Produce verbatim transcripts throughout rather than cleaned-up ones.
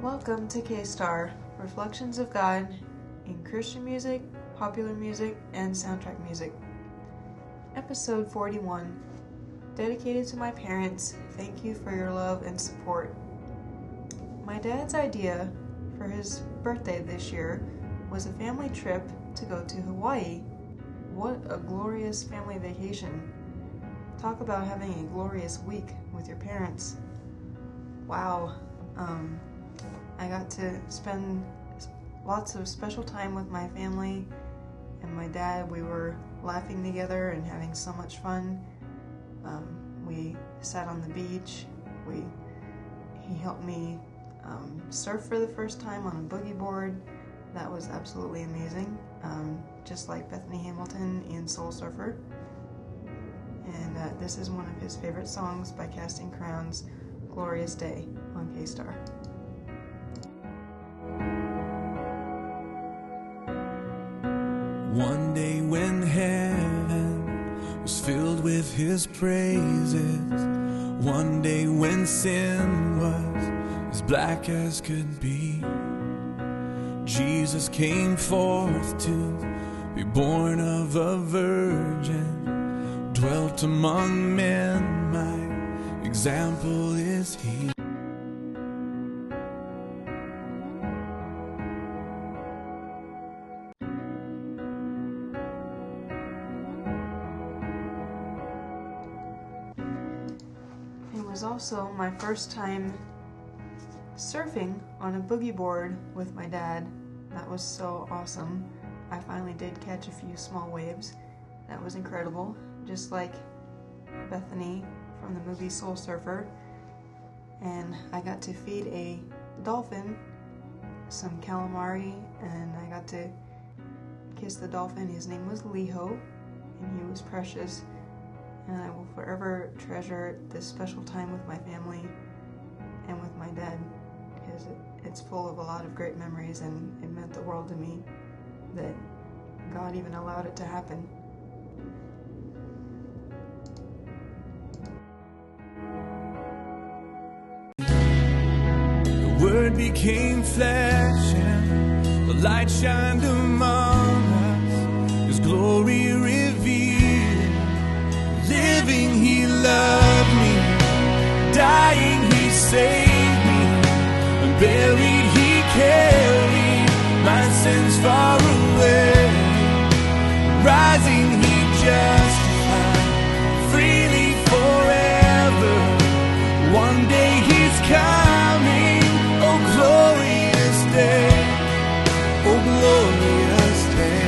Welcome to K-Star, Reflections of God in Christian music, popular music, and soundtrack music. Episode forty-one, dedicated to my parents, thank you for your love and support. My dad's idea for his birthday this year was a family trip to go to Hawaii. What a glorious family vacation. Talk about having a glorious week with your parents. Wow. Um, I got to spend lots of special time with my family and my dad. We were laughing together and having so much fun. Um, we sat on the beach. We he helped me um, surf for the first time on a boogie board. That was absolutely amazing, um, just like Bethany Hamilton in Soul Surfer. And uh, this is one of his favorite songs by Casting Crowns, Glorious Day on K-Star. One day when heaven was filled with his praises, one day when sin was as black as could be, Jesus came forth to be born of a virgin, dwelt among men, my example is he. It was also my first time surfing on a boogie board with my dad. That was so awesome. I finally did catch a few small waves. That was incredible. Just like Bethany from the movie Soul Surfer. And I got to feed a dolphin some calamari, and I got to kiss the dolphin. His name was Liho, and he was precious. And I will forever treasure this special time with my family and with my dad, because it, it's full of a lot of great memories, and it meant the world to me that God even allowed it to happen. The Word became flesh and the light shined among us, His glory revealed. Living, he loved me. Dying, he saved me. And buried, he carried my sins far away. Rising, he justified freely forever. One day he's coming. Oh, glorious day. Oh, glorious day.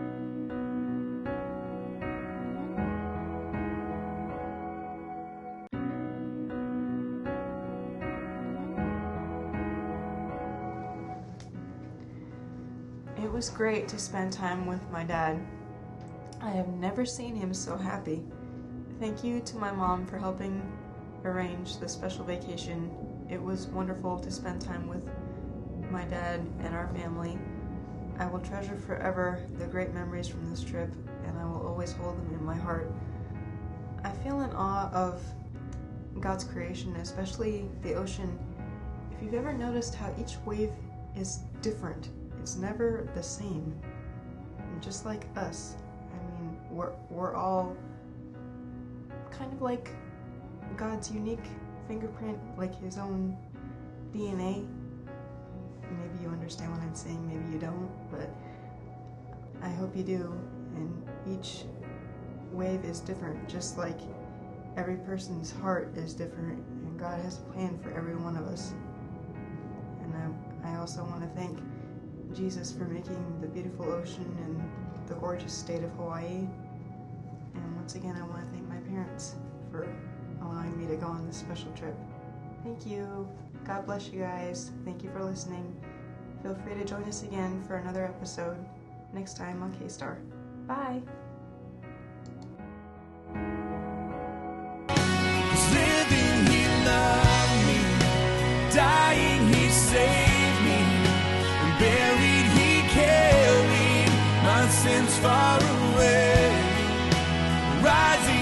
It was great to spend time with my dad. I have never seen him so happy. Thank you to my mom for helping arrange the special vacation. It was wonderful to spend time with my dad and our family. I will treasure forever the great memories from this trip, and I will always hold them in my heart. I feel in awe of God's creation, especially the ocean. If you've ever noticed how each wave is different, it's never the same. And just like us, I mean, we're we're all kind of like God's unique fingerprint, like His own D N A. Maybe you understand what I'm saying, maybe you don't, but I hope you do. And each wave is different, just like every person's heart is different, and God has a plan for every one of us. And I, I also want to thank Jesus for making the beautiful ocean and the gorgeous state of Hawaii. And once again, I want to thank my parents for allowing me to go on this special trip. Thank you. God bless you guys. Thank you for listening. Feel free to join us again for another episode next time on K-Star. Bye. Living, he loved me. Dying, he saved me. And buried, he carried my sins far away. Rising,